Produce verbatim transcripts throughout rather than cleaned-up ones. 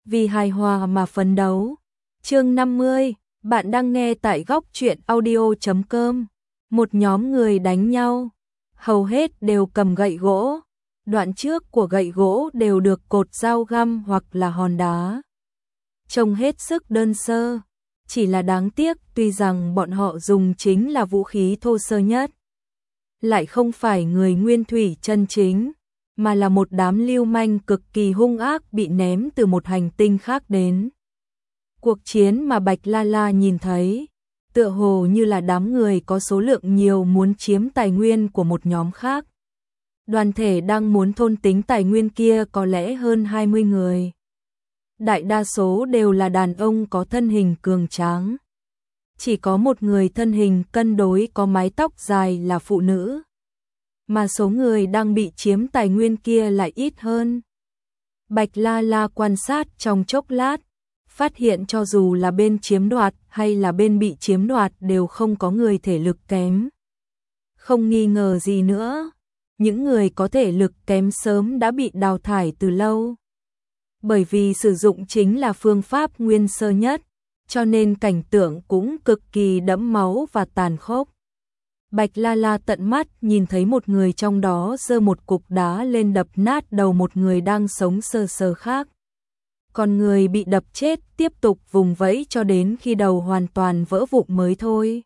vì hài hòa mà phấn đấu. Chương năm mươi, bạn đang nghe tại góc truyện audio chấm com. Một nhóm người đánh nhau, hầu hết đều cầm gậy gỗ. Đoạn trước của gậy gỗ đều được cột dao găm hoặc là hòn đá. Trông hết sức đơn sơ, chỉ là đáng tiếc tuy rằng bọn họ dùng chính là vũ khí thô sơ nhất, lại không phải người nguyên thủy chân chính, mà là một đám lưu manh cực kỳ hung ác bị ném từ một hành tinh khác đến. Cuộc chiến mà Bạch La La nhìn thấy, tựa hồ như là đám người có số lượng nhiều muốn chiếm tài nguyên của một nhóm khác. Đoàn thể đang muốn thôn tính tài nguyên kia có lẽ hơn hai mươi người. Đại đa số đều là đàn ông có thân hình cường tráng. Chỉ có một người thân hình cân đối có mái tóc dài là phụ nữ. Mà số người đang bị chiếm tài nguyên kia lại ít hơn. Bạch La La quan sát trong chốc lát, phát hiện cho dù là bên chiếm đoạt hay là bên bị chiếm đoạt đều không có người thể lực kém. Không nghi ngờ gì nữa, những người có thể lực kém sớm đã bị đào thải từ lâu. Bởi vì sử dụng chính là phương pháp nguyên sơ nhất, cho nên cảnh tượng cũng cực kỳ đẫm máu và tàn khốc. Bạch La La tận mắt nhìn thấy một người trong đó giơ một cục đá lên đập nát đầu một người đang sống sờ sờ khác. Còn người bị đập chết tiếp tục vùng vẫy cho đến khi đầu hoàn toàn vỡ vụn mới thôi.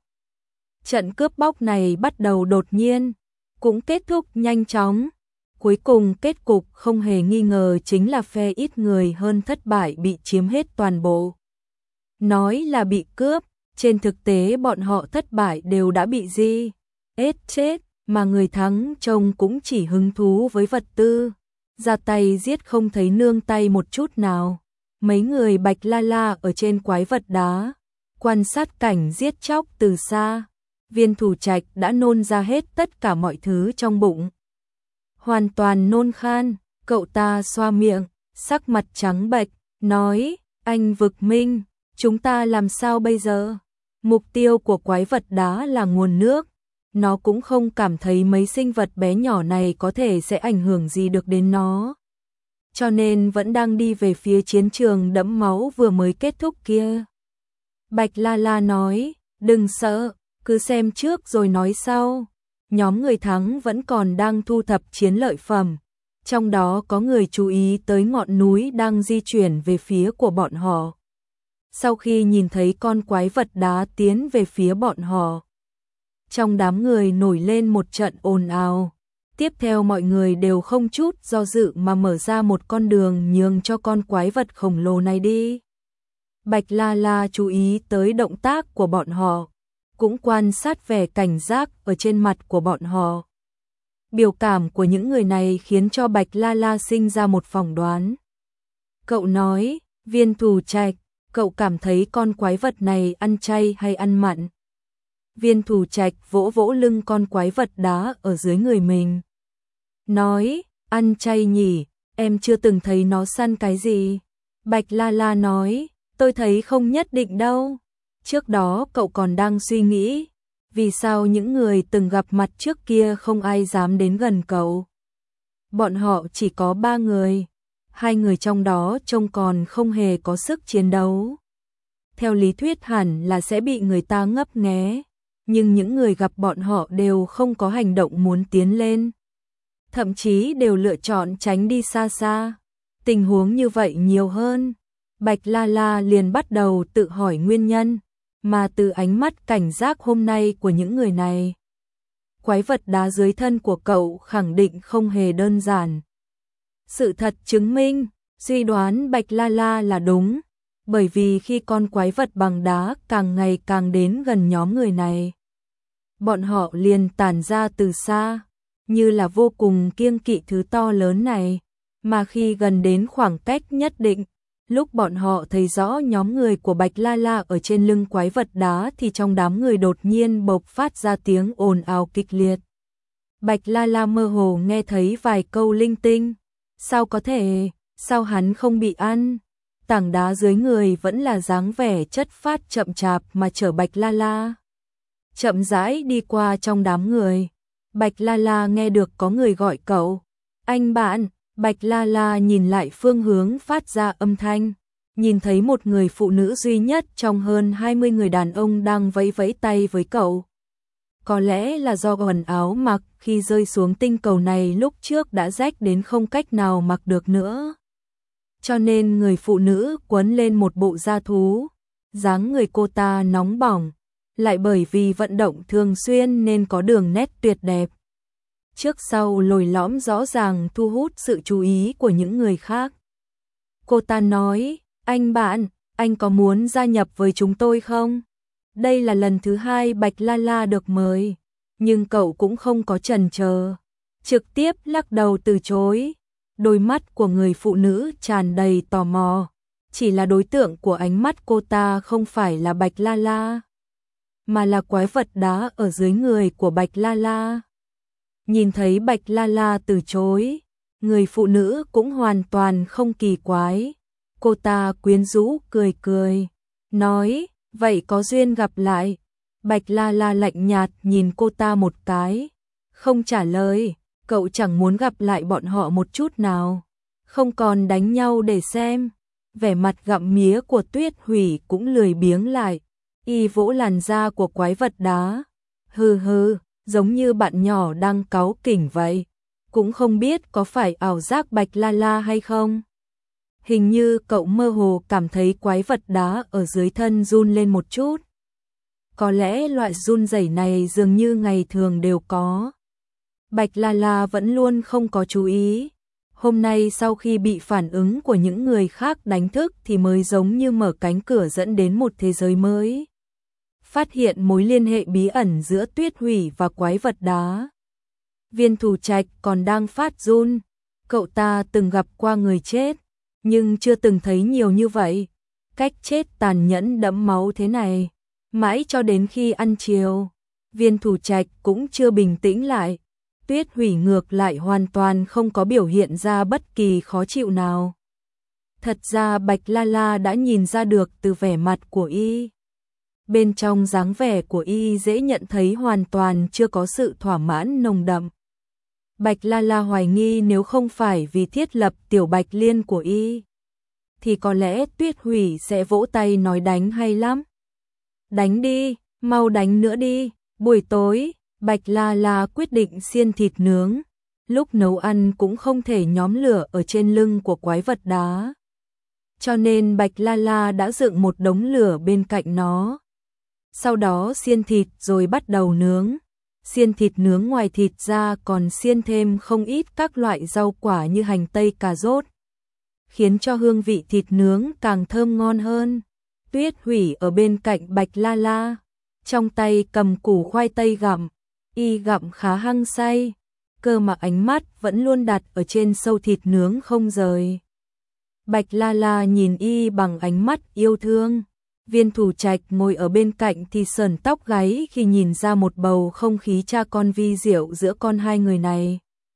Trận cướp bóc này bắt đầu đột nhiên, cũng kết thúc nhanh chóng. Cuối cùng kết cục không hề nghi ngờ chính là phe ít người hơn thất bại bị chiếm hết toàn bộ. Nói là bị cướp, trên thực tế bọn họ thất bại đều đã bị gì? Ết chết, mà người thắng trông cũng chỉ hứng thú với vật tư. Ra tay giết không thấy nương tay một chút nào. Mấy người Bạch La La ở trên quái vật đá, quan sát cảnh giết chóc từ xa. Viên Thủ Trạch đã nôn ra hết tất cả mọi thứ trong bụng. Hoàn toàn nôn khan, cậu ta xoa miệng, sắc mặt trắng bệch, nói, anh Vực Minh, chúng ta làm sao bây giờ? Mục tiêu của quái vật đá là nguồn nước, nó cũng không cảm thấy mấy sinh vật bé nhỏ này có thể sẽ ảnh hưởng gì được đến nó. Cho nên vẫn đang đi về phía chiến trường đẫm máu vừa mới kết thúc kia. Bạch La La nói, đừng sợ, cứ xem trước rồi nói sau. Nhóm người thắng vẫn còn đang thu thập chiến lợi phẩm, trong đó có người chú ý tới ngọn núi đang di chuyển về phía của bọn họ. Sau khi nhìn thấy con quái vật đá tiến về phía bọn họ, trong đám người nổi lên một trận ồn ào. Tiếp theo mọi người đều không chút do dự mà mở ra một con đường nhường cho con quái vật khổng lồ này đi. Bạch La La chú ý tới động tác của bọn họ, cũng quan sát vẻ cảnh giác ở trên mặt của bọn họ. Biểu cảm của những người này khiến cho Bạch La La sinh ra một phỏng đoán. Cậu nói, Viên Thủ Trạch, cậu cảm thấy con quái vật này ăn chay hay ăn mặn? Viên Thủ Trạch vỗ vỗ lưng con quái vật đá ở dưới người mình. Nói, ăn chay nhỉ, em chưa từng thấy nó săn cái gì. Bạch La La nói, tôi thấy không nhất định đâu. Trước đó cậu còn đang suy nghĩ, vì sao những người từng gặp mặt trước kia không ai dám đến gần cậu. Bọn họ chỉ có ba người, hai người trong đó trông còn không hề có sức chiến đấu. Theo lý thuyết hẳn là sẽ bị người ta ngấp nghé, nhưng những người gặp bọn họ đều không có hành động muốn tiến lên. Thậm chí đều lựa chọn tránh đi xa xa. Tình huống như vậy nhiều hơn. Bạch La La liền bắt đầu tự hỏi nguyên nhân, mà từ ánh mắt cảnh giác hôm nay của những người này, quái vật đá dưới thân của cậu khẳng định không hề đơn giản. Sự thật chứng minh, suy đoán Bạch La La là đúng, bởi vì khi con quái vật bằng đá càng ngày càng đến gần nhóm người này, bọn họ liền tản ra từ xa, như là vô cùng kiêng kỵ thứ to lớn này, mà khi gần đến khoảng cách nhất định, lúc bọn họ thấy rõ nhóm người của Bạch La La ở trên lưng quái vật đá thì trong đám người đột nhiên bộc phát ra tiếng ồn ào kịch liệt. Bạch La La mơ hồ nghe thấy vài câu linh tinh. Sao có thể, sao hắn không bị ăn? Tảng đá dưới người vẫn là dáng vẻ chất phát chậm chạp mà chở Bạch La La. Chậm rãi đi qua trong đám người. Bạch La La nghe được có người gọi cậu. Anh bạn, Bạch La La nhìn lại phương hướng phát ra âm thanh. nhìn thấy một người phụ nữ duy nhất trong hơn hai mươi người đàn ông đang vẫy vẫy tay với cậu. Có lẽ là do quần áo mặc khi rơi xuống tinh cầu này lúc trước đã rách đến không cách nào mặc được nữa. Cho nên người phụ nữ quấn lên một bộ da thú, dáng người cô ta nóng bỏng, lại bởi vì vận động thường xuyên nên có đường nét tuyệt đẹp. Trước sau lồi lõm rõ ràng thu hút sự chú ý của những người khác. Cô ta nói, anh bạn, anh có muốn gia nhập với chúng tôi không? Đây là lần thứ hai Bạch Lala được mời, nhưng cậu cũng không có chần chờ, trực tiếp lắc đầu từ chối. Đôi mắt của người phụ nữ tràn đầy tò mò, chỉ là đối tượng của ánh mắt cô ta không phải là Bạch Lala, mà là quái vật đá ở dưới người của Bạch Lala. Nhìn thấy Bạch Lala từ chối, người phụ nữ cũng hoàn toàn không kỳ quái. Cô ta quyến rũ cười cười, nói, vậy có duyên gặp lại. Bạch Lala lạnh nhạt nhìn cô ta một cái, không trả lời. Cậu chẳng muốn gặp lại bọn họ một chút nào, không còn đánh nhau để xem. Vẻ mặt gặm mía của Tuyết Hủy cũng lười biếng lại, y vỗ làn da của quái vật đá. Hừ hừ, giống như bạn nhỏ đang cáu kỉnh vậy, cũng không biết có phải ảo giác Bạch Lala hay không. Hình như cậu mơ hồ cảm thấy quái vật đá ở dưới thân run lên một chút. Có lẽ loại run rẩy này dường như ngày thường đều có. Bạch Lala vẫn luôn không có chú ý. Hôm nay sau khi bị phản ứng của những người khác đánh thức thì mới giống như mở cánh cửa dẫn đến một thế giới mới. Phát hiện mối liên hệ bí ẩn giữa Tuyết Hủy và quái vật đá. Viên Thủ Trạch còn đang phát run. Cậu ta từng gặp qua người chết, nhưng chưa từng thấy nhiều như vậy. Cách chết tàn nhẫn đẫm máu thế này. Mãi cho đến khi ăn chiều, Viên Thủ Trạch cũng chưa bình tĩnh lại. Tuyết Hủy ngược lại hoàn toàn không có biểu hiện ra bất kỳ khó chịu nào. Thật ra Bạch Lala đã nhìn ra được từ vẻ mặt của y. Bên trong dáng vẻ của y dễ nhận thấy hoàn toàn chưa có sự thỏa mãn nồng đậm. Bạch Lala hoài nghi nếu không phải vì thiết lập tiểu Bạch Liên của y, thì có lẽ Tuyết Hủy sẽ vỗ tay nói đánh hay lắm. Đánh đi, mau đánh nữa đi. Buổi tối, Bạch Lala quyết định xiên thịt nướng. Lúc nấu ăn cũng không thể nhóm lửa ở trên lưng của quái vật đá. Cho nên Bạch Lala đã dựng một đống lửa bên cạnh nó. Sau đó xiên thịt rồi bắt đầu nướng. Xiên thịt nướng ngoài thịt ra còn xiên thêm không ít các loại rau quả như hành tây, cà rốt, khiến cho hương vị thịt nướng càng thơm ngon hơn. Tuyết Hủy ở bên cạnh Bạch Lala, trong tay cầm củ khoai tây gặm, y gặm khá hăng say, cơ mà ánh mắt vẫn luôn đặt ở trên sâu thịt nướng không rời. Bạch Lala nhìn y bằng ánh mắt yêu thương. Viên Thủ Trạch ngồi ở bên cạnh thì sờn tóc gáy khi nhìn ra một bầu không khí cha con vi diệu giữa con hai người này.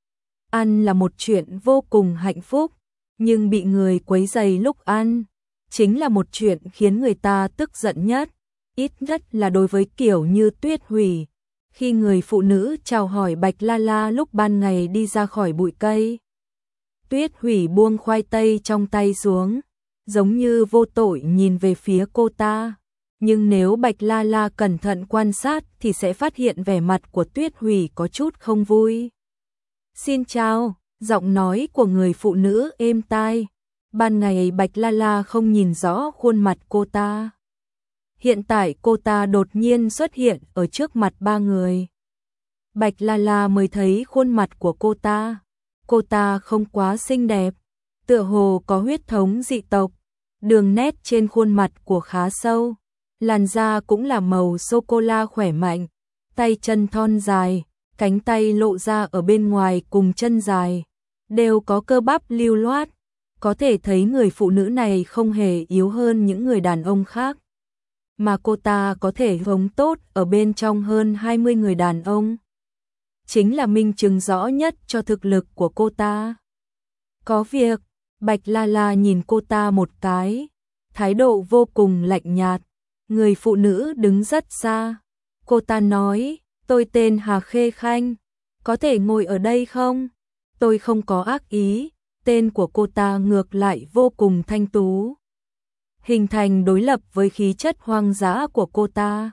Ăn là một chuyện vô cùng hạnh phúc, nhưng bị người quấy rầy lúc ăn chính là một chuyện khiến người ta tức giận nhất, ít nhất là đối với kiểu như Tuyết Hủy. Khi người phụ nữ chào hỏi Bạch Lala lúc ban ngày đi ra khỏi bụi cây, Tuyết Hủy buông khoai tây trong tay xuống, giống như vô tội nhìn về phía cô ta. Nhưng nếu Bạch Lala cẩn thận quan sát thì sẽ phát hiện vẻ mặt của Tuyết Hủy có chút không vui. Xin chào, giọng nói của người phụ nữ êm tai. Ban ngày Bạch Lala không nhìn rõ khuôn mặt cô ta. Hiện tại cô ta đột nhiên xuất hiện ở trước mặt ba người. Bạch Lala mới thấy khuôn mặt của cô ta. Cô ta không quá xinh đẹp, tựa hồ có huyết thống dị tộc. Đường nét trên khuôn mặt của khá sâu, làn da cũng là màu sô-cô-la khỏe mạnh, tay chân thon dài, cánh tay lộ ra ở bên ngoài cùng chân dài, đều có cơ bắp lưu loát, có thể thấy người phụ nữ này không hề yếu hơn những người đàn ông khác, mà cô ta có thể sống tốt ở bên trong hơn hai mươi người đàn ông. Chính là minh chứng rõ nhất cho thực lực của cô ta. Có việc, Bạch Lala nhìn cô ta một cái, thái độ vô cùng lạnh nhạt. Người phụ nữ đứng rất xa. Cô ta nói, tôi tên Hà Khê Khanh, có thể ngồi ở đây không? Tôi không có ác ý. Tên của cô ta ngược lại vô cùng thanh tú. hình thành đối lập với khí chất hoang dã của cô ta.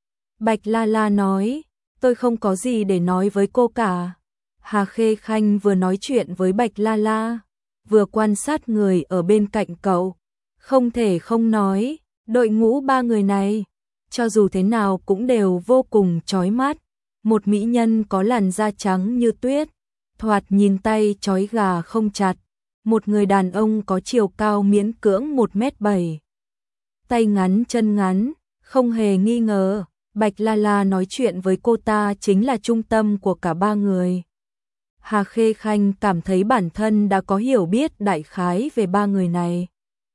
Bạch La La nói, tôi không có gì để nói với cô cả. Hà Khê Khanh vừa nói chuyện với Bạch La La, vừa quan sát người ở bên cạnh cậu. Không thể không nói, đội ngũ ba người này, cho dù thế nào cũng đều vô cùng chói mắt. Một mỹ nhân có làn da trắng như tuyết, thoạt nhìn tay trói gà không chặt. Một người đàn ông có chiều cao miễn cưỡng một mét bảy. Tay ngắn chân ngắn, không hề nghi ngờ, Bạch La La nói chuyện với cô ta chính là trung tâm của cả ba người. Hà Khê Khanh cảm thấy bản thân đã có hiểu biết đại khái về ba người này.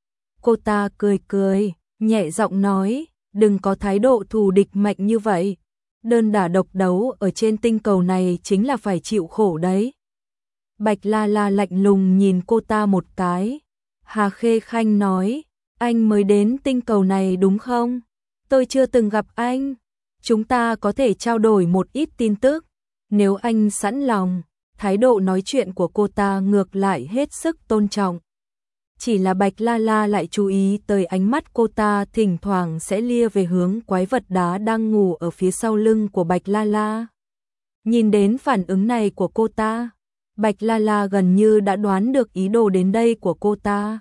Cô ta cười cười, nhẹ giọng nói, đừng có thái độ thù địch mạnh như vậy. Đơn đả độc đấu ở trên tinh cầu này chính là phải chịu khổ đấy. Bạch La La lạnh lùng nhìn cô ta một cái. Hà Khê Khanh nói, anh mới đến tinh cầu này đúng không? Tôi chưa từng gặp anh. Chúng ta có thể trao đổi một ít tin tức. Nếu anh sẵn lòng, thái độ nói chuyện của cô ta ngược lại hết sức tôn trọng. Chỉ là Bạch La La lại chú ý tới ánh mắt cô ta thỉnh thoảng sẽ lia về hướng quái vật đá đang ngủ ở phía sau lưng của Bạch La La. Nhìn đến phản ứng này của cô ta, Bạch La La gần như đã đoán được ý đồ đến đây của cô ta.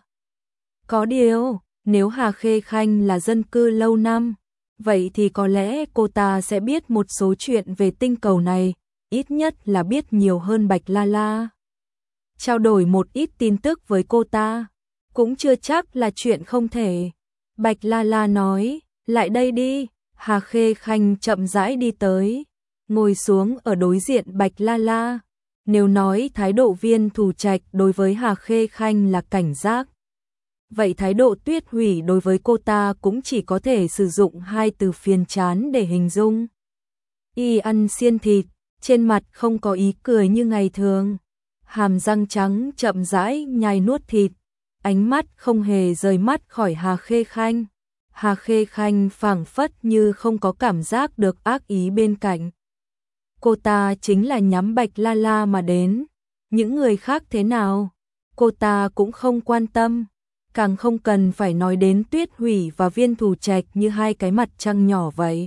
Có điều, nếu Hà Khê Khanh là dân cư lâu năm, vậy thì có lẽ cô ta sẽ biết một số chuyện về tinh cầu này, ít nhất là biết nhiều hơn Bạch La La. Trao đổi một ít tin tức với cô ta, cũng chưa chắc là chuyện không thể. Bạch La La nói, lại đây đi. Hà Khê Khanh chậm rãi đi tới, ngồi xuống ở đối diện Bạch La La. Nếu nói thái độ Viên Thù Trạch đối với Hà Khê Khanh là cảnh giác, vậy thái độ Tuyết Hủy đối với cô ta cũng chỉ có thể sử dụng hai từ phiền chán để hình dung. Y ăn xiên thịt, trên mặt không có ý cười như ngày thường, hàm răng trắng chậm rãi nhai nuốt thịt, ánh mắt không hề rời mắt khỏi Hà Khê Khanh. Hà Khê Khanh phảng phất như không có cảm giác được ác ý bên cạnh. Cô ta chính là nhắm Bạch La La mà đến, những người khác thế nào, cô ta cũng không quan tâm, càng không cần phải nói đến Tuyết Hủy và Viên Thù Trạch như hai cái mặt trăng nhỏ vậy.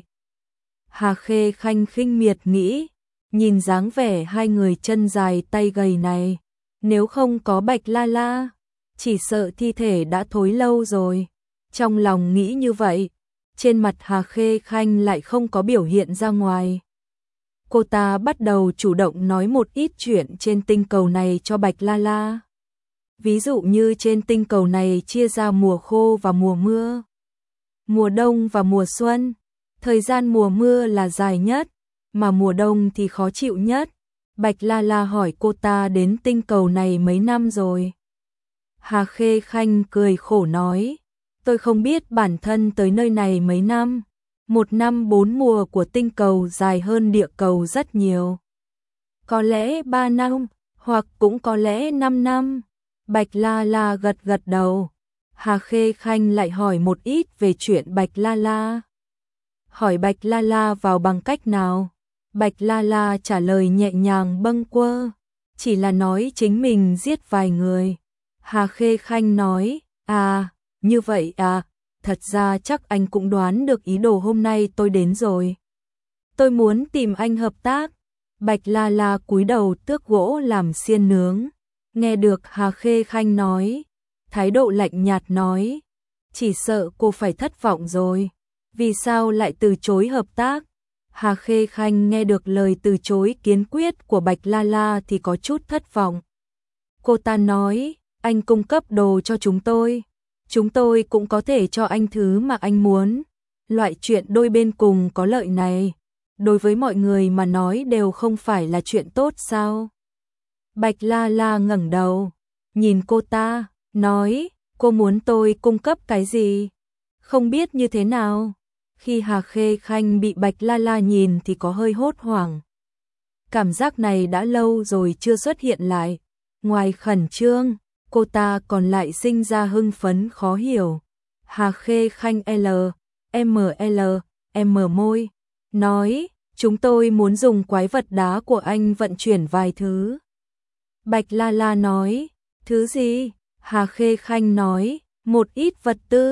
Hà Khê Khanh khinh miệt nghĩ, nhìn dáng vẻ hai người chân dài tay gầy này, nếu không có Bạch La La, chỉ sợ thi thể đã thối lâu rồi. Trong lòng nghĩ như vậy, trên mặt Hà Khê Khanh lại không có biểu hiện ra ngoài. Cô ta bắt đầu chủ động nói một ít chuyện trên tinh cầu này cho Bạch La La. Ví dụ như trên tinh cầu này chia ra mùa khô và mùa mưa, mùa đông và mùa xuân. Thời gian mùa mưa là dài nhất, mà mùa đông thì khó chịu nhất. Bạch La La hỏi cô ta đến tinh cầu này mấy năm rồi. Hà Khê Khanh cười khổ nói, tôi không biết bản thân tới nơi này mấy năm. Một năm bốn mùa của tinh cầu dài hơn địa cầu rất nhiều. Có lẽ ba năm, hoặc cũng có lẽ năm năm. Bạch La La gật gật đầu. Hà Khê Khanh lại hỏi một ít về chuyện Bạch La La. Hỏi Bạch La La vào bằng cách nào? Bạch La La trả lời nhẹ nhàng bâng quơ, chỉ là nói chính mình giết vài người. Hà Khê Khanh nói, à, như vậy à, thật ra chắc anh cũng đoán được ý đồ hôm nay tôi đến rồi. Tôi muốn tìm anh hợp tác. Bạch La La cúi đầu tước gỗ làm xiên nướng. Nghe được Hà Khê Khanh nói, thái độ lạnh nhạt nói, chỉ sợ cô phải thất vọng rồi. Vì sao lại từ chối hợp tác? Hà Khê Khanh nghe được lời từ chối kiên quyết của Bạch La La thì có chút thất vọng. Cô ta nói, anh cung cấp đồ cho chúng tôi, chúng tôi cũng có thể cho anh thứ mà anh muốn. Loại chuyện đôi bên cùng có lợi này, đối với mọi người mà nói đều không phải là chuyện tốt sao? Bạch La La ngẩng đầu, nhìn cô ta, nói, cô muốn tôi cung cấp cái gì? Không biết như thế nào. Khi Hà Khê Khanh bị Bạch La La nhìn thì có hơi hốt hoảng. Cảm giác này đã lâu rồi chưa xuất hiện lại. Ngoài khẩn trương, cô ta còn lại sinh ra hưng phấn khó hiểu. Hà Khê Khanh L, M L, M môi, nói, chúng tôi muốn dùng quái vật đá của anh vận chuyển vài thứ. Bạch La La nói, thứ gì? Hà Khê Khanh nói, một ít vật tư.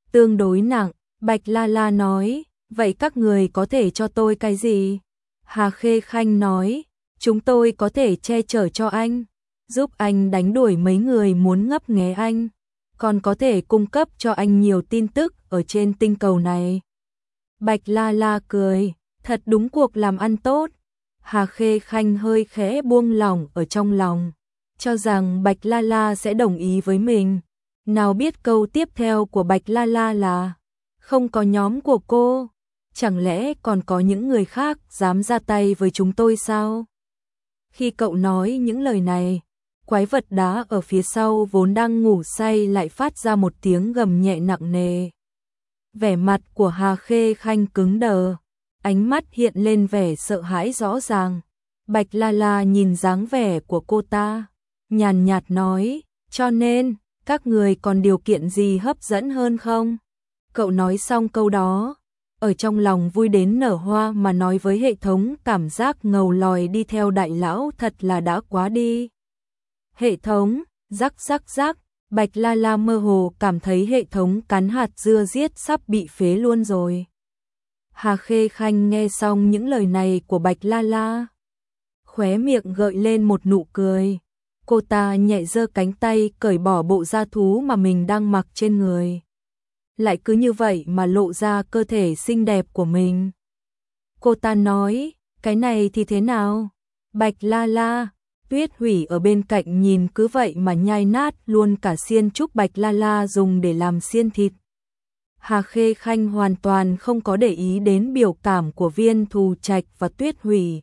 tương đối nặng. Bạch La La nói, vậy các người có thể cho tôi cái gì? Hà Khê Khanh nói, chúng tôi có thể che chở cho anh, giúp anh đánh đuổi mấy người muốn ngấp nghé anh, còn có thể cung cấp cho anh nhiều tin tức ở trên tinh cầu này. Bạch La La cười, thật đúng cuộc làm ăn tốt. Hà Khê Khanh hơi khẽ buông lỏng ở trong lòng, cho rằng Bạch La La sẽ đồng ý với mình. Nào biết câu tiếp theo của Bạch La La là, không có nhóm của cô, chẳng lẽ còn có những người khác dám ra tay với chúng tôi sao? Khi cậu nói những lời này, quái vật đá ở phía sau vốn đang ngủ say lại phát ra một tiếng gầm nhẹ nặng nề. Vẻ mặt của Hà Khê Khanh cứng đờ, ánh mắt hiện lên vẻ sợ hãi rõ ràng. Bạch La La nhìn dáng vẻ của cô ta, nhàn nhạt nói, cho nên, các người còn điều kiện gì hấp dẫn hơn không? Cậu nói xong câu đó, ở trong lòng vui đến nở hoa mà nói với hệ thống cảm giác ngầu lòi đi theo đại lão thật là đã quá đi. Hệ thống, rắc rắc rắc, Bạch La La mơ hồ cảm thấy hệ thống cắn hạt dưa giết sắp bị phế luôn rồi. Hà Khê Khanh nghe xong những lời này của Bạch La La, khóe miệng gợi lên một nụ cười. Cô ta nhẹ giơ cánh tay cởi bỏ bộ da thú mà mình đang mặc trên người. Lại cứ như vậy mà lộ ra cơ thể xinh đẹp của mình. Cô ta nói, cái này thì thế nào? Bạch La La, Tuyết Hủy ở bên cạnh nhìn cứ vậy mà nhai nát luôn cả xiên trúc Bạch La La dùng để làm xiên thịt. Hà Khê Khanh hoàn toàn không có để ý đến biểu cảm của Viên Thù Trạch và Tuyết Hủy.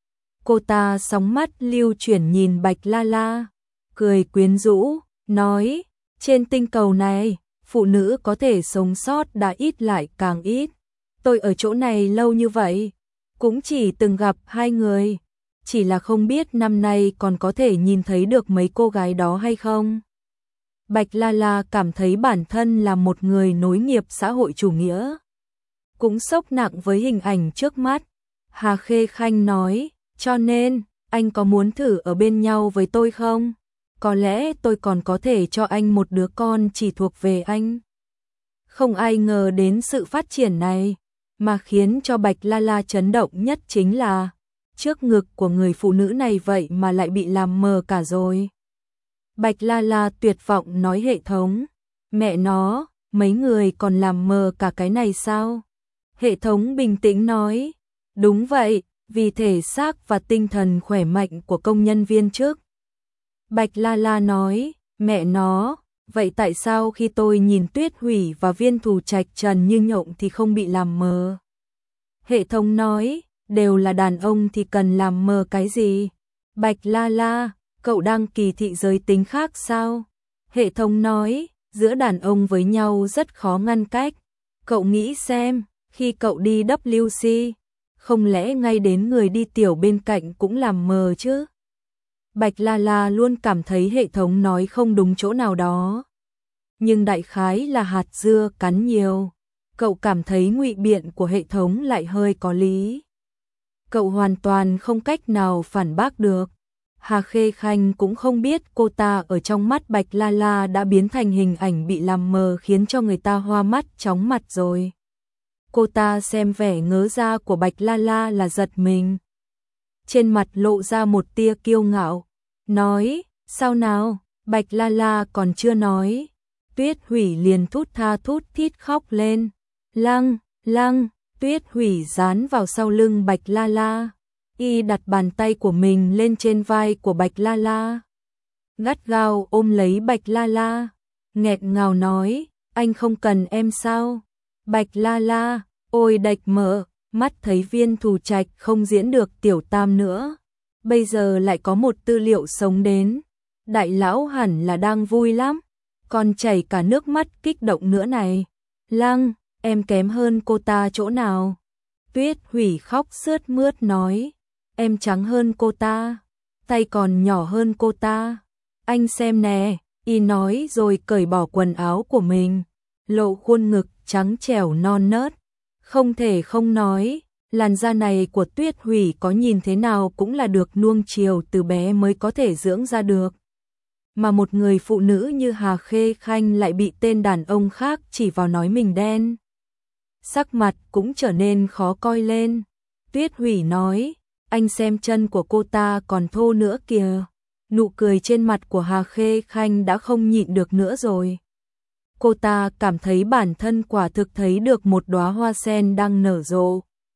Cô ta sóng mắt lưu chuyển nhìn Bạch La La, cười quyến rũ, nói, trên tinh cầu này, phụ nữ có thể sống sót đã ít lại càng ít. Tôi ở chỗ này lâu như vậy, cũng chỉ từng gặp hai người, chỉ là không biết năm nay còn có thể nhìn thấy được mấy cô gái đó hay không. Bạch La La cảm thấy bản thân là một người nối nghiệp xã hội chủ nghĩa, cũng sốc nặng với hình ảnh trước mắt. Hà Khê Khanh nói, cho nên, anh có muốn thử ở bên nhau với tôi không? Có lẽ tôi còn có thể cho anh một đứa con chỉ thuộc về anh. Không ai ngờ đến sự phát triển này, mà khiến cho Bạch La La chấn động nhất chính là, trước ngực của người phụ nữ này vậy mà lại bị làm mờ cả rồi. Bạch La La tuyệt vọng nói hệ thống, mẹ nó, mấy người còn làm mờ cả cái này sao? Hệ thống bình tĩnh nói, đúng vậy, vì thể xác và tinh thần khỏe mạnh của công nhân viên chức. Bạch La La nói, mẹ nó, vậy tại sao khi tôi nhìn Tuyết Hủy và Viên Thù Trạch trần như nhộng thì không bị làm mờ? Hệ thống nói, đều là đàn ông thì cần làm mờ cái gì? Bạch La La, cậu đang kỳ thị giới tính khác sao? Hệ thống nói, giữa đàn ông với nhau rất khó ngăn cách. Cậu nghĩ xem, khi cậu đi W C, không lẽ ngay đến người đi tiểu bên cạnh cũng làm mờ chứ? Bạch La La luôn cảm thấy hệ thống nói không đúng chỗ nào đó. Nhưng đại khái là hạt dưa cắn nhiều. Cậu cảm thấy ngụy biện của hệ thống lại hơi có lý. Cậu hoàn toàn không cách nào phản bác được. Hà Khê Khanh cũng không biết cô ta ở trong mắt Bạch La La đã biến thành hình ảnh bị làm mờ khiến cho người ta hoa mắt chóng mặt rồi. Cô ta xem vẻ ngớ ra của Bạch La La là giật mình. Trên mặt lộ ra một tia kiêu ngạo, nói, sao nào, Bạch La La còn chưa nói. Tuyết Hủy liền thút tha thút thít khóc lên. Lăng, lăng, Tuyết Hủy dán vào sau lưng Bạch La La. Y đặt bàn tay của mình lên trên vai của Bạch La La, gắt gao ôm lấy Bạch La La, nghẹn ngào nói, anh không cần em sao? Bạch La La, ôi đạch mở, mắt thấy Viên Thù Trạch không diễn được tiểu tam nữa, bây giờ lại có một tư liệu sống đến, đại lão hẳn là đang vui lắm, còn chảy cả nước mắt kích động nữa này. Lăng, em kém hơn cô ta chỗ nào? Tuyết Hủy khóc sướt mướt nói, em trắng hơn cô ta, tay còn nhỏ hơn cô ta. Anh xem nè, y nói rồi cởi bỏ quần áo của mình, lộ khuôn ngực trắng trẻo non nớt. Không thể không nói, làn da này của Tuyết Hủy có nhìn thế nào cũng là được nuông chiều từ bé mới có thể dưỡng ra được. mà một người phụ nữ như Hà Khê Khanh lại bị tên đàn ông khác chỉ vào nói mình đen. Sắc mặt cũng trở nên khó coi lên. Tuyết Hủy nói, anh xem chân của cô ta còn thô nữa kìa. Nụ cười trên mặt của Hà Khê Khanh đã không nhịn được nữa rồi. Cô ta cảm thấy bản thân quả thực thấy được một đóa hoa sen đang nở rộ.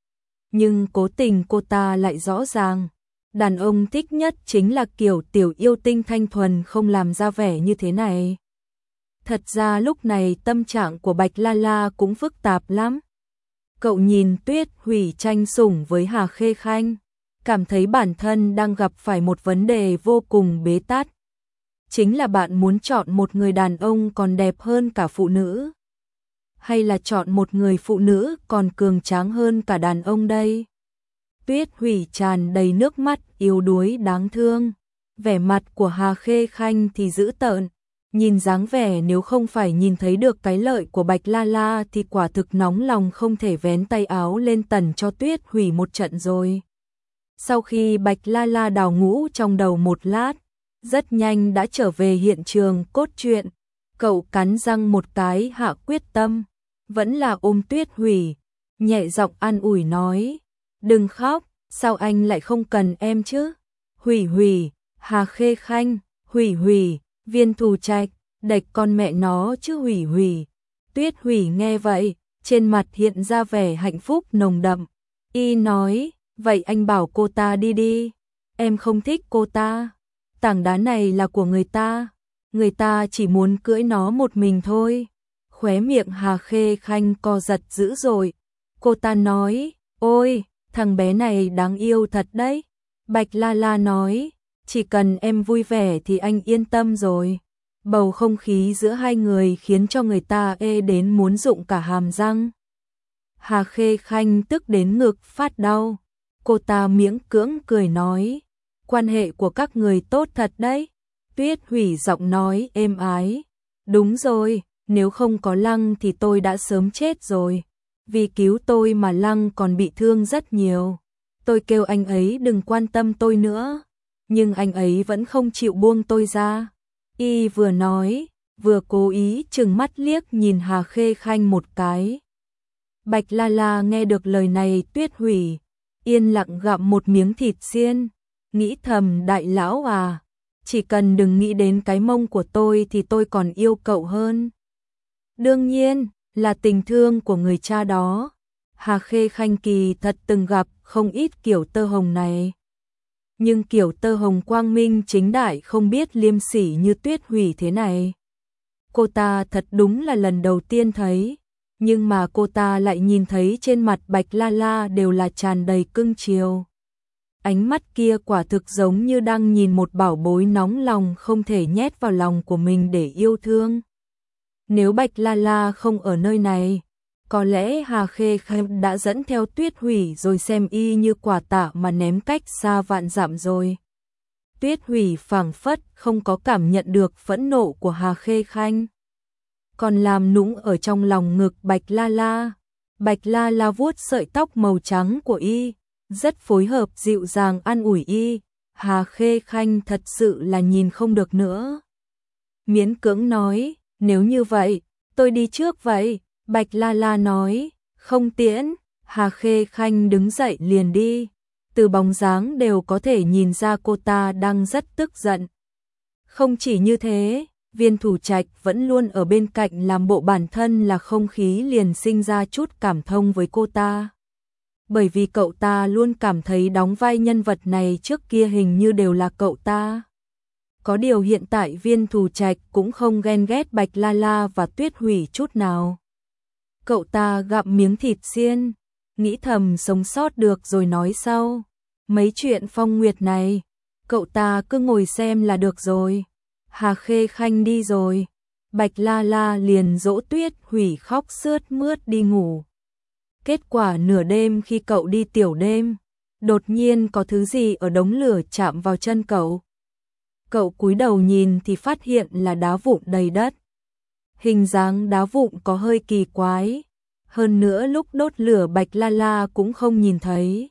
Nhưng cố tình cô ta lại rõ ràng, đàn ông thích nhất chính là kiểu tiểu yêu tinh thanh thuần không làm ra vẻ như thế này. Thật ra lúc này tâm trạng của Bạch La La cũng phức tạp lắm. Cậu nhìn Tuyết Hủy tranh sủng với Hà Khê Khanh, cảm thấy bản thân đang gặp phải một vấn đề vô cùng bế tắc. Chính là bạn muốn chọn một người đàn ông còn đẹp hơn cả phụ nữ, hay là chọn một người phụ nữ còn cường tráng hơn cả đàn ông đây? Tuyết Hủy tràn đầy nước mắt yếu đuối đáng thương. Vẻ mặt của Hà Khê Khanh thì dữ tợn. Nhìn dáng vẻ nếu không phải nhìn thấy được cái lợi của Bạch La La thì quả thực nóng lòng không thể vén tay áo lên tần cho Tuyết Hủy một trận rồi. Sau khi Bạch La La đào ngũ trong đầu một lát, rất nhanh đã trở về hiện trường cốt truyện. Cậu cắn răng một cái hạ quyết tâm, vẫn là ôm Tuyết Hủy, nhẹ giọng an ủi nói, đừng khóc, sao anh lại không cần em chứ? Hủy Hủy, Hà Khê Khanh, Hủy Hủy, Viên Thù Trạch, đạch con mẹ nó chứ Hủy Hủy. Tuyết Hủy nghe vậy, trên mặt hiện ra vẻ hạnh phúc nồng đậm. Y nói, vậy anh bảo cô ta đi đi, em không thích cô ta. Tảng đá này là của người ta, người ta chỉ muốn cưỡi nó một mình thôi. Khóe miệng Hà Khê Khanh co giật dữ dội. Cô ta nói, ôi, thằng bé này đáng yêu thật đấy. Bạch La La nói, chỉ cần em vui vẻ thì anh yên tâm rồi. Bầu không khí giữa hai người khiến cho người ta ê đến muốn rụng cả hàm răng. Hà Khê Khanh tức đến ngực phát đau. Cô ta miễn cưỡng cười nói, quan hệ của các người tốt thật đấy. Tuyết Hủy giọng nói êm ái, đúng rồi, nếu không có Lăng thì tôi đã sớm chết rồi. Vì cứu tôi mà Lăng còn bị thương rất nhiều. Tôi kêu anh ấy đừng quan tâm tôi nữa, nhưng anh ấy vẫn không chịu buông tôi ra. Y vừa nói, vừa cố ý trừng mắt liếc nhìn Hà Khê Khanh một cái. Bạch La La nghe được lời này Tuyết Hủy, yên lặng gặm một miếng thịt xiên, nghĩ thầm đại lão à, chỉ cần đừng nghĩ đến cái mông của tôi thì tôi còn yêu cậu hơn. Đương nhiên, là tình thương của người cha đó. Hà Khê Khanh kỳ thật từng gặp không ít kiểu tơ hồng này. Nhưng kiểu tơ hồng quang minh chính đại không biết liêm sỉ như Tuyết Hủy thế này. Cô ta thật đúng là lần đầu tiên thấy, nhưng mà cô ta lại nhìn thấy trên mặt Bạch La La đều là tràn đầy cưng chiều. Ánh mắt kia quả thực giống như đang nhìn một bảo bối nóng lòng không thể nhét vào lòng của mình để yêu thương. Nếu Bạch La La không ở nơi này, có lẽ Hà Khê Khanh đã dẫn theo Tuyết Hủy rồi xem y như quả tạ mà ném cách xa vạn dặm rồi. Tuyết Hủy phảng phất không có cảm nhận được phẫn nộ của Hà Khê Khanh, còn làm nũng ở trong lòng ngực Bạch La La. Bạch La La vuốt sợi tóc màu trắng của y, rất phối hợp dịu dàng an ủi y. Hà Khê Khanh thật sự là nhìn không được nữa, miễn cưỡng nói, nếu như vậy, tôi đi trước vậy. Bạch La La nói, không tiễn. Hà Khê Khanh đứng dậy liền đi. Từ bóng dáng đều có thể nhìn ra cô ta đang rất tức giận. Không chỉ như thế, Viên Thủ Trạch vẫn luôn ở bên cạnh làm bộ bản thân là không khí, liền sinh ra chút cảm thông với cô ta. Bởi vì cậu ta luôn cảm thấy đóng vai nhân vật này trước kia hình như đều là cậu ta. Có điều hiện tại Viên Thủ Trạch cũng không ghen ghét Bạch La La và Tuyết Hủy chút nào. Cậu ta gặm miếng thịt xiên, nghĩ thầm sống sót được rồi nói sau. Mấy chuyện phong nguyệt này, cậu ta cứ ngồi xem là được rồi. Hà Khê Khanh đi rồi, Bạch La La liền dỗ Tuyết Hủy khóc sướt mướt đi ngủ. Kết quả nửa đêm khi cậu đi tiểu đêm, đột nhiên có thứ gì ở đống lửa chạm vào chân cậu. Cậu cúi đầu nhìn thì phát hiện là đá vụn đầy đất. Hình dáng đá vụn có hơi kỳ quái, hơn nữa lúc đốt lửa Bạch La La cũng không nhìn thấy.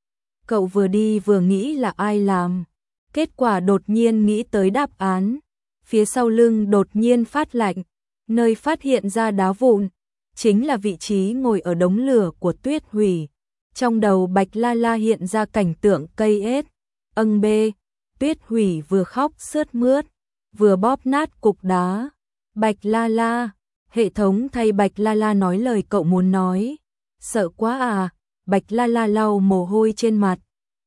Cậu vừa đi vừa nghĩ là ai làm, kết quả đột nhiên nghĩ tới đáp án. phía sau lưng đột nhiên phát lạnh, nơi phát hiện ra đá vụn, chính là vị trí ngồi ở đống lửa của Tuyết Hủy. Trong đầu Bạch La La hiện ra cảnh tượng cây ết, âng bê, Tuyết Hủy vừa khóc sướt mướt, vừa bóp nát cục đá. Bạch La La, hệ thống thay Bạch La La nói lời cậu muốn nói. Sợ quá à, Bạch La La lau mồ hôi trên mặt.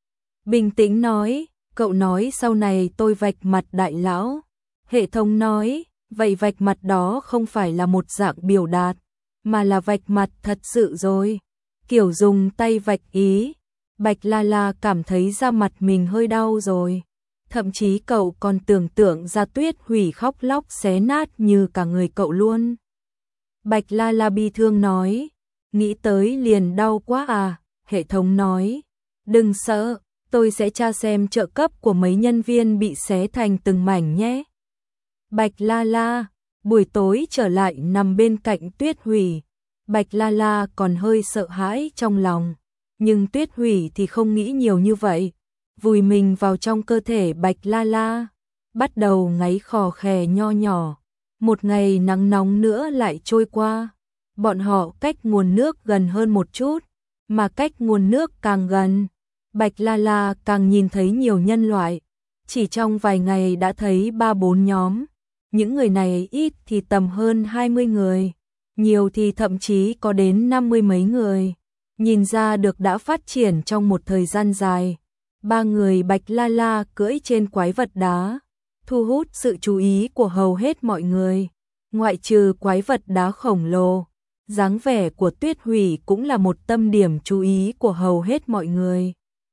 Bình tĩnh nói, cậu nói sau này tôi vạch mặt đại lão. Hệ thống nói, vậy vạch mặt đó không phải là một dạng biểu đạt, mà là vạch mặt thật sự rồi. Kiểu dùng tay vạch ý. Bạch La La cảm thấy da mặt mình hơi đau rồi. Thậm chí cậu còn tưởng tượng ra Tuyết Hủy khóc lóc xé nát như cả người cậu luôn. Bạch La La bi thương nói, nghĩ tới liền đau quá à. Hệ thống nói, đừng sợ, tôi sẽ tra xem trợ cấp của mấy nhân viên bị xé thành từng mảnh nhé. Bạch La La, buổi tối trở lại nằm bên cạnh Tuyết Hủy. Bạch La La còn hơi sợ hãi trong lòng, nhưng Tuyết Hủy thì không nghĩ nhiều như vậy, vùi mình vào trong cơ thể Bạch La La, bắt đầu ngáy khò khè nho nhỏ. Một ngày nắng nóng nữa lại trôi qua, bọn họ cách nguồn nước gần hơn một chút, mà cách nguồn nước càng gần, Bạch La La càng nhìn thấy nhiều nhân loại, chỉ trong vài ngày đã thấy ba bốn nhóm, những người này ít thì tầm hơn hai mươi người. Nhiều thì thậm chí có đến năm mươi mấy người, nhìn ra được đã phát triển trong một thời gian dài. Ba người Bạch La La cưỡi trên quái vật đá, thu hút sự chú ý của hầu hết mọi người. Ngoại trừ quái vật đá khổng lồ, dáng vẻ của Tuyết Hủy cũng là một tâm điểm chú ý của hầu hết mọi người.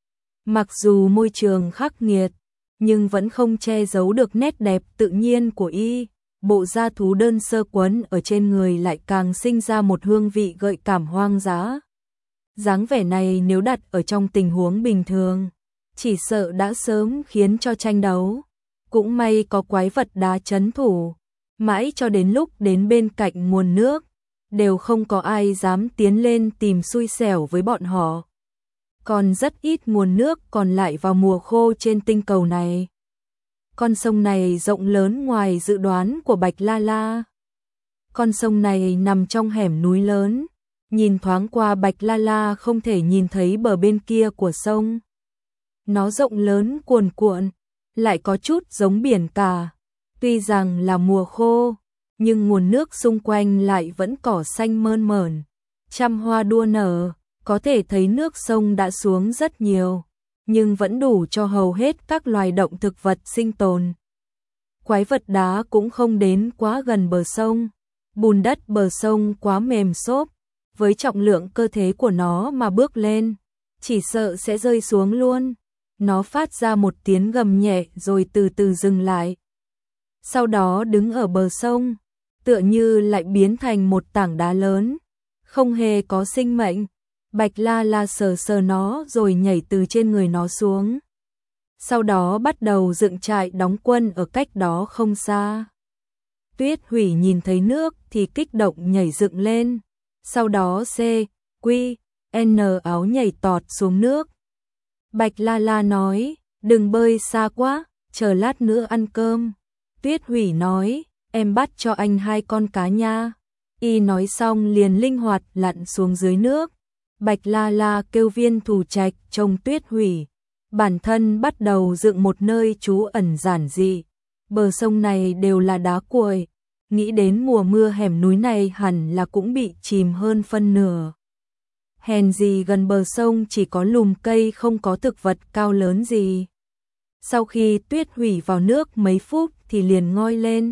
Mặc dù môi trường khắc nghiệt, nhưng vẫn không che giấu được nét đẹp tự nhiên của y. Bộ da thú đơn sơ quấn ở trên người lại càng sinh ra một hương vị gợi cảm hoang dã. Dáng vẻ này nếu đặt ở trong tình huống bình thường, chỉ sợ đã sớm khiến cho tranh đấu. Cũng may có quái vật đá trấn thủ, mãi cho đến lúc đến bên cạnh nguồn nước, đều không có ai dám tiến lên tìm xui xẻo với bọn họ. Còn rất ít nguồn nước còn lại vào mùa khô trên tinh cầu này. Con sông này rộng lớn ngoài dự đoán của Bạch La La. Con sông này nằm trong hẻm núi lớn, nhìn thoáng qua Bạch La La không thể nhìn thấy bờ bên kia của sông. Nó rộng lớn cuồn cuộn, lại có chút giống biển cả. Tuy rằng là mùa khô, nhưng nguồn nước xung quanh lại vẫn cỏ xanh mơn mởn, trăm hoa đua nở, có thể thấy nước sông đã xuống rất nhiều, nhưng vẫn đủ cho hầu hết các loài động thực vật sinh tồn. Quái vật đá cũng không đến quá gần bờ sông, bùn đất bờ sông quá mềm xốp, với trọng lượng cơ thể của nó mà bước lên, chỉ sợ sẽ rơi xuống luôn. Nó phát ra một tiếng gầm nhẹ rồi từ từ dừng lại. Sau đó đứng ở bờ sông, tựa như lại biến thành một tảng đá lớn, không hề có sinh mệnh. Bạch La La sờ sờ nó rồi nhảy từ trên người nó xuống. Sau đó bắt đầu dựng trại đóng quân ở cách đó không xa. Tuyết Hủy nhìn thấy nước thì kích động nhảy dựng lên. Sau đó C, Q, N áo nhảy tọt xuống nước. Bạch La La nói, đừng bơi xa quá, chờ lát nữa ăn cơm. Tuyết Hủy nói, em bắt cho anh hai con cá nha. Y nói xong liền linh hoạt lặn xuống dưới nước. Bạch La La kêu viên thủ trạch trông Tuyết Hủy. Bản thân bắt đầu dựng một nơi trú ẩn giản dị. Bờ sông này đều là đá cuội. Nghĩ đến mùa mưa hẻm núi này hẳn là cũng bị chìm hơn phân nửa. Hèn gì gần bờ sông chỉ có lùm cây không có thực vật cao lớn gì. Sau khi Tuyết Hủy vào nước mấy phút thì liền ngoi lên.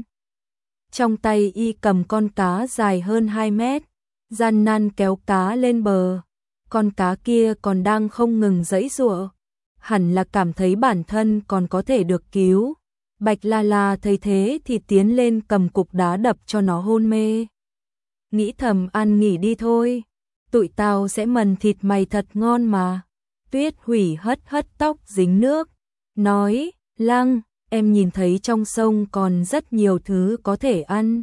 Trong tay y cầm con cá dài hơn hai mét, gian nan kéo cá lên bờ. Con cá kia còn đang không ngừng giãy giụa, hẳn là cảm thấy bản thân còn có thể được cứu. Bạch La La thấy thế thì tiến lên cầm cục đá đập cho nó hôn mê. Nghĩ thầm ăn nghỉ đi thôi, tụi tao sẽ mần thịt mày thật ngon mà. Tuyết Hủy hất hất tóc dính nước, nói, Lăng, em nhìn thấy trong sông còn rất nhiều thứ có thể ăn.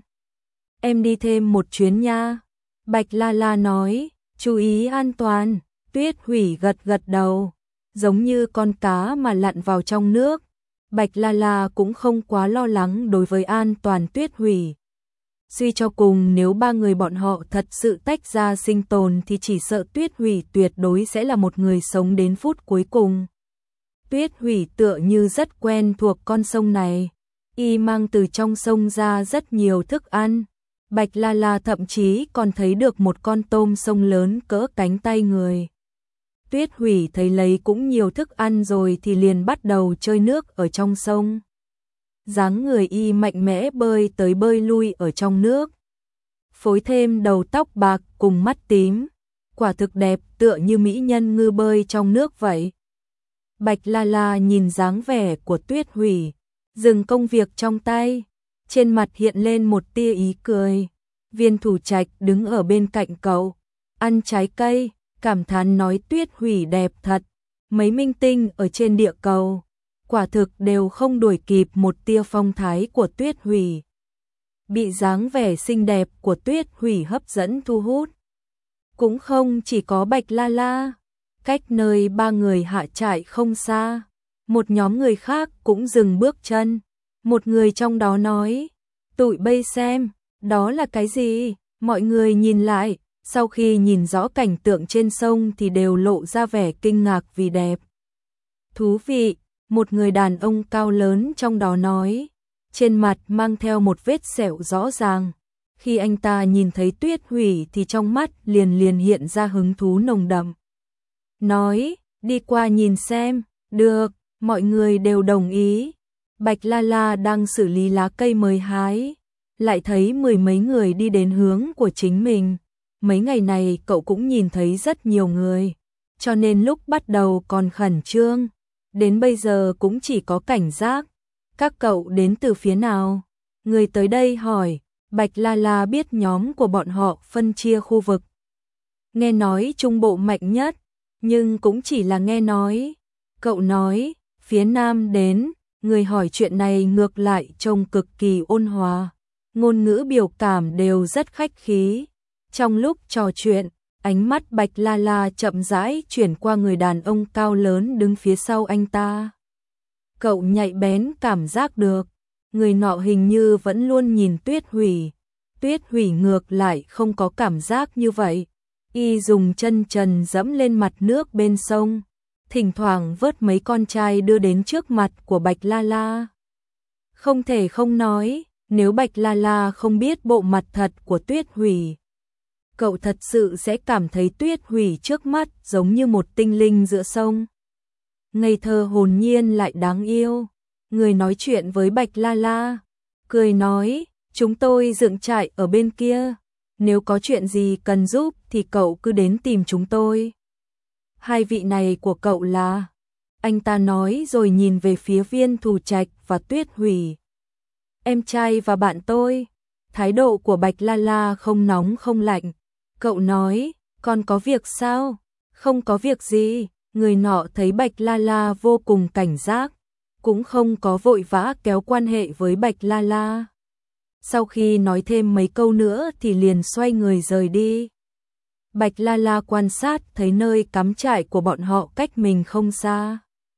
Em đi thêm một chuyến nha. Bạch La La nói, chú ý an toàn. Tuyết Hủy gật gật đầu, giống như con cá mà lặn vào trong nước. Bạch La La cũng không quá lo lắng đối với an toàn Tuyết Hủy. Suy cho cùng nếu ba người bọn họ thật sự tách ra sinh tồn thì chỉ sợ Tuyết Hủy tuyệt đối sẽ là một người sống đến phút cuối cùng. Tuyết Hủy tựa như rất quen thuộc con sông này, y mang từ trong sông ra rất nhiều thức ăn. Bạch La La thậm chí còn thấy được một con tôm sông lớn cỡ cánh tay người. Tuyết Hủy thấy lấy cũng nhiều thức ăn rồi thì liền bắt đầu chơi nước ở trong sông. Dáng người y mạnh mẽ bơi tới bơi lui ở trong nước. Phối thêm đầu tóc bạc cùng mắt tím, quả thực đẹp tựa như mỹ nhân ngư bơi trong nước vậy. Bạch La La nhìn dáng vẻ của Tuyết Hủy, dừng công việc trong tay, trên mặt hiện lên một tia ý cười. Viên Thủ Trạch đứng ở bên cạnh cậu, ăn trái cây, cảm thán nói Tuyết Hủy đẹp thật, mấy minh tinh ở trên địa cầu, quả thực đều không đuổi kịp một tia phong thái của Tuyết Hủy. Bị dáng vẻ xinh đẹp của Tuyết Hủy hấp dẫn thu hút. Cũng không chỉ có Bạch La La, cách nơi ba người hạ trại không xa, một nhóm người khác cũng dừng bước chân. Một người trong đó nói, tụi bây xem, đó là cái gì? Mọi người nhìn lại, sau khi nhìn rõ cảnh tượng trên sông thì đều lộ ra vẻ kinh ngạc vì đẹp. Thú vị, một người đàn ông cao lớn trong đó nói, trên mặt mang theo một vết sẹo rõ ràng. Khi anh ta nhìn thấy Tuyết Hủy thì trong mắt liền liền hiện ra hứng thú nồng đậm. Nói, đi qua nhìn xem, được, mọi người đều đồng ý. Bạch La La đang xử lý lá cây mới hái, lại thấy mười mấy người đi đến hướng của chính mình. Mấy ngày này cậu cũng nhìn thấy rất nhiều người, cho nên lúc bắt đầu còn khẩn trương, đến bây giờ cũng chỉ có cảnh giác. Các cậu đến từ phía nào? Người tới đây hỏi. Bạch La La biết nhóm của bọn họ phân chia khu vực. Nghe nói Trung Bộ mạnh nhất, nhưng cũng chỉ là nghe nói. Cậu nói, phía Nam đến, người hỏi chuyện này ngược lại trông cực kỳ ôn hòa. Ngôn ngữ biểu cảm đều rất khách khí. Trong lúc trò chuyện, ánh mắt Bạch La La chậm rãi chuyển qua người đàn ông cao lớn đứng phía sau anh ta. Cậu nhạy bén cảm giác được, người nọ hình như vẫn luôn nhìn Tuyết Hủy. Tuyết Hủy ngược lại không có cảm giác như vậy. Y dùng chân trần dẫm lên mặt nước bên sông, thỉnh thoảng vớt mấy con trai đưa đến trước mặt của Bạch La La. Không thể không nói, nếu Bạch La La không biết bộ mặt thật của Tuyết Hủy, cậu thật sự sẽ cảm thấy Tuyết Hủy trước mắt giống như một tinh linh giữa sông. Ngây thơ hồn nhiên lại đáng yêu. Người nói chuyện với Bạch La La, cười nói, chúng tôi dựng trại ở bên kia, nếu có chuyện gì cần giúp thì cậu cứ đến tìm chúng tôi. Hai vị này của cậu là? Anh ta nói rồi nhìn về phía Viên Thủ Trạch và Tuyết Hủy. Em trai và bạn tôi. Thái độ của Bạch La La không nóng không lạnh. Cậu nói, còn có việc sao? Không có việc gì. Người nọ thấy Bạch La La vô cùng cảnh giác, cũng không có vội vã kéo quan hệ với Bạch La La. Sau khi nói thêm mấy câu nữa thì liền xoay người rời đi. Bạch La La quan sát thấy nơi cắm trại của bọn họ cách mình không xa.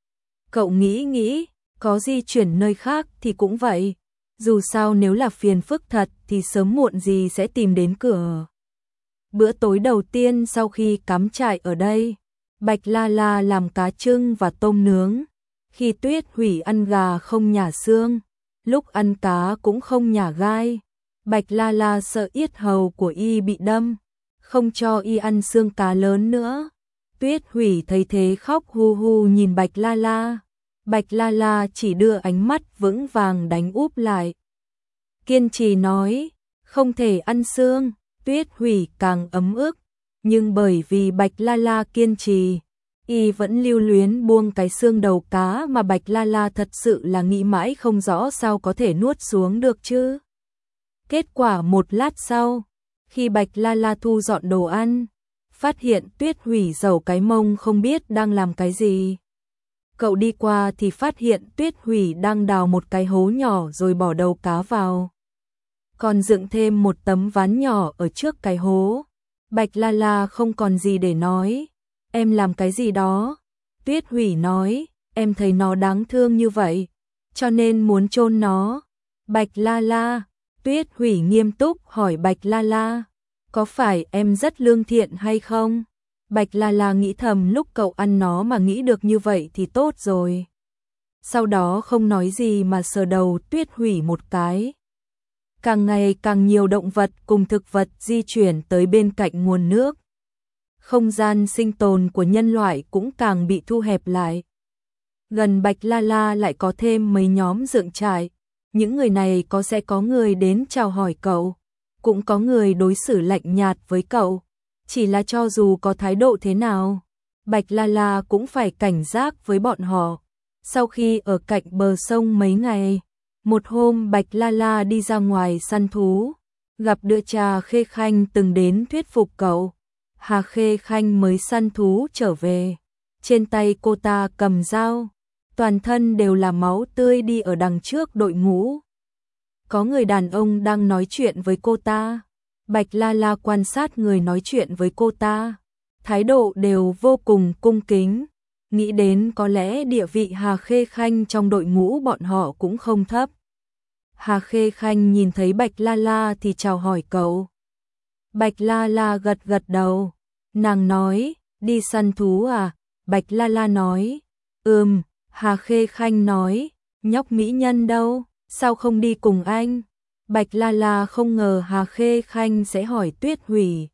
Cậu nghĩ nghĩ, có di chuyển nơi khác thì cũng vậy. Dù sao nếu là phiền phức thật thì sớm muộn gì sẽ tìm đến cửa. Bữa tối đầu tiên sau khi cắm trại ở đây, Bạch La La làm cá trưng và tôm nướng. Khi Tuyết Hủy ăn gà không nhả xương, lúc ăn cá cũng không nhả gai. Bạch La La sợ yết hầu của y bị đâm, không cho y ăn xương cá lớn nữa. Tuyết Hủy thấy thế khóc hu hu nhìn Bạch La La. Bạch La La chỉ đưa ánh mắt vững vàng đánh úp lại. Kiên trì nói, không thể ăn xương. Tuyết Hủy càng ấm ức, nhưng bởi vì Bạch La La kiên trì, y vẫn lưu luyến buông cái xương đầu cá mà Bạch La La thật sự là nghĩ mãi không rõ sao có thể nuốt xuống được chứ. Kết quả một lát sau, khi Bạch La La thu dọn đồ ăn, phát hiện Tuyết Hủy giầu cái mông không biết đang làm cái gì. Cậu đi qua thì phát hiện Tuyết Hủy đang đào một cái hố nhỏ rồi bỏ đầu cá vào. Còn dựng thêm một tấm ván nhỏ ở trước cái hố. Bạch La La không còn gì để nói. Em làm cái gì đó? Tuyết Hủy nói, em thấy nó đáng thương như vậy. cho nên muốn chôn nó. Bạch La La, Tuyết Hủy nghiêm túc hỏi Bạch La La, có phải em rất lương thiện hay không? Bạch La La nghĩ thầm lúc cậu ăn nó mà nghĩ được như vậy thì tốt rồi. Sau đó không nói gì mà sờ đầu Tuyết Hủy một cái. Càng ngày càng nhiều động vật cùng thực vật di chuyển tới bên cạnh nguồn nước. Không gian sinh tồn của nhân loại cũng càng bị thu hẹp lại. Gần Bạch La La lại có thêm mấy nhóm dựng trại. Những người này có sẽ có người đến chào hỏi cậu, cũng có người đối xử lạnh nhạt với cậu. Chỉ là cho dù có thái độ thế nào, Bạch La La cũng phải cảnh giác với bọn họ. Sau khi ở cạnh bờ sông mấy ngày, một hôm Bạch La La đi ra ngoài săn thú, gặp được Hà Khê Khanh từng đến thuyết phục cậu. Hà Khê Khanh mới săn thú trở về, trên tay cô ta cầm dao, toàn thân đều là máu tươi đi ở đằng trước đội ngũ. Có người đàn ông đang nói chuyện với cô ta. Bạch La La quan sát người nói chuyện với cô ta, thái độ đều vô cùng cung kính, nghĩ đến có lẽ địa vị Hà Khê Khanh trong đội ngũ bọn họ cũng không thấp. Hà Khê Khanh nhìn thấy Bạch La La thì chào hỏi cậu. Bạch La La gật gật đầu, nàng nói, đi săn thú à? Bạch La La nói, ừm. Hà Khê Khanh nói, nhóc mỹ nhân đâu, sao không đi cùng anh? Bạch La La không ngờ Hà Khê Khanh sẽ hỏi Tuyết Hủy.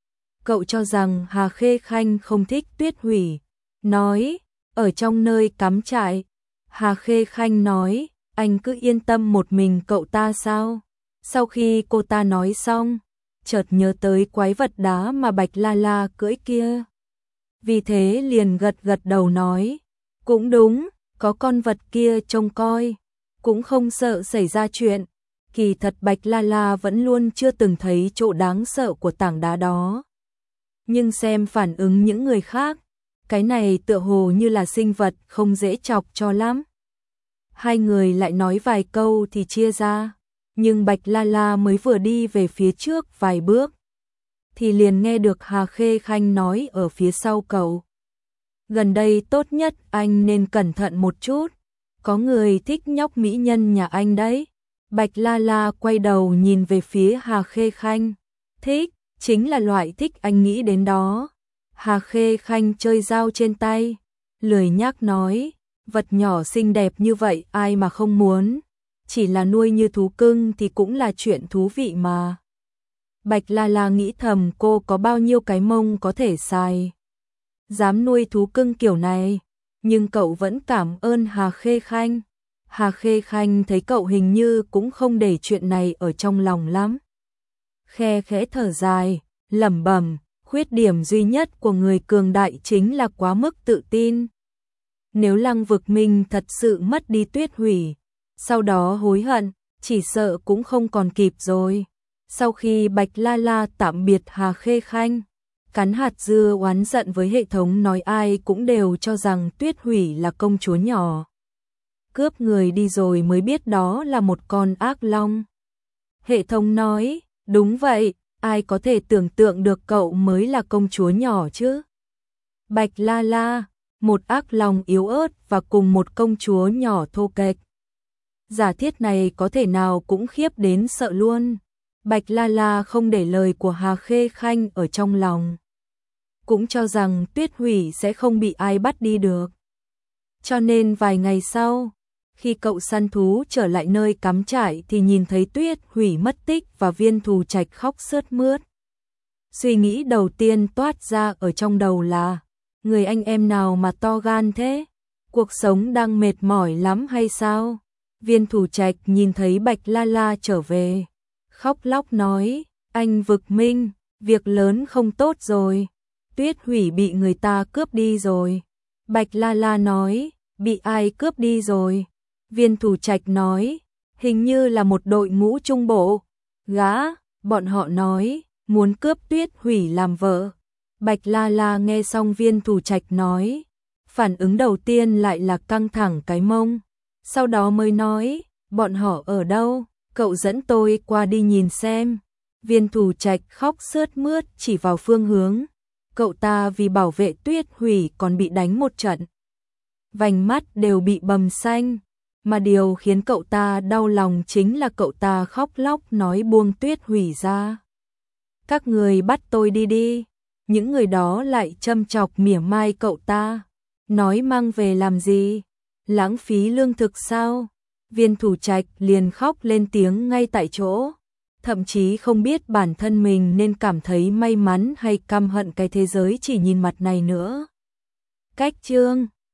Cậu cho rằng Hà Khê Khanh không thích Tuyết Hủy, nói, ở trong nơi cắm trại. Hà Khê Khanh nói, anh cứ yên tâm một mình cậu ta sao? Sau khi cô ta nói xong, chợt nhớ tới quái vật đá mà Bạch La La cưỡi kia. Vì thế liền gật gật đầu nói, cũng đúng, có con vật kia trông coi, cũng không sợ xảy ra chuyện. Kỳ thật Bạch La La vẫn luôn chưa từng thấy chỗ đáng sợ của tảng đá đó. Nhưng xem phản ứng những người khác, cái này tựa hồ như là sinh vật không dễ chọc cho lắm. Hai người lại nói vài câu thì chia ra, nhưng Bạch La La mới vừa đi về phía trước vài bước, thì liền nghe được Hà Khê Khanh nói ở phía sau cậu. Gần đây tốt nhất anh nên cẩn thận một chút, có người thích nhóc mỹ nhân nhà anh đấy. Bạch La La quay đầu nhìn về phía Hà Khê Khanh, thích, chính là loại thích anh nghĩ đến đó. Hà Khê Khanh chơi dao trên tay, lười nhác nói, vật nhỏ xinh đẹp như vậy ai mà không muốn, chỉ là nuôi như thú cưng thì cũng là chuyện thú vị mà. Bạch La La nghĩ thầm cô có bao nhiêu cái mông có thể xài, dám nuôi thú cưng kiểu này, nhưng cậu vẫn cảm ơn Hà Khê Khanh. Hà Khê Khanh thấy cậu hình như cũng không để chuyện này ở trong lòng lắm. Khe khẽ thở dài, lẩm bẩm, khuyết điểm duy nhất của người cường đại chính là quá mức tự tin. Nếu Lăng Vực Minh thật sự mất đi Tuyết Hủy, sau đó hối hận, chỉ sợ cũng không còn kịp rồi. Sau khi Bạch La La tạm biệt Hà Khê Khanh, cắn hạt dưa oán giận với hệ thống nói ai cũng đều cho rằng Tuyết Hủy là công chúa nhỏ. Cướp người đi rồi mới biết đó là một con ác long. Hệ thống nói, đúng vậy, ai có thể tưởng tượng được cậu mới là công chúa nhỏ chứ? Bạch La La, một ác long yếu ớt và cùng một công chúa nhỏ thô kệch. Giả thiết này có thể nào cũng khiếp đến sợ luôn. Bạch La La không để lời của Hà Khê Khanh ở trong lòng, cũng cho rằng Tuyết Hủy sẽ không bị ai bắt đi được. Cho nên vài ngày sau, khi cậu săn thú trở lại nơi cắm trại thì nhìn thấy Tuyết Hủy mất tích và Viên Thù Trạch khóc sướt mướt. Suy nghĩ đầu tiên toát ra ở trong đầu là, người anh em nào mà to gan thế? Cuộc sống đang mệt mỏi lắm hay sao? Viên Thù Trạch nhìn thấy Bạch La La trở về, khóc lóc nói, anh Vực Minh, việc lớn không tốt rồi. Tuyết Hủy bị người ta cướp đi rồi. Bạch La La nói, bị ai cướp đi rồi? Viên Thù Trạch nói, hình như là một đội ngũ trung bộ. Gã, bọn họ nói, muốn cướp Tuyết Hủy làm vợ. Bạch La La nghe xong Viên Thù Trạch nói, phản ứng đầu tiên lại là căng thẳng cái mông. Sau đó mới nói, bọn họ ở đâu? Cậu dẫn tôi qua đi nhìn xem. Viên Thù Trạch khóc sướt mướt chỉ vào phương hướng. Cậu ta vì bảo vệ Tuyết Hủy còn bị đánh một trận, vành mắt đều bị bầm xanh. Mà điều khiến cậu ta đau lòng chính là cậu ta khóc lóc nói buông Tuyết hủy ra. Các người bắt tôi đi đi. Những người đó lại châm chọc mỉa mai cậu ta. Nói mang về làm gì? Lãng phí lương thực sao? Viên Thủ Trạch liền khóc lên tiếng ngay tại chỗ. Thậm chí không biết bản thân mình nên cảm thấy may mắn hay căm hận cái thế giới chỉ nhìn mặt này nữa. Cách chương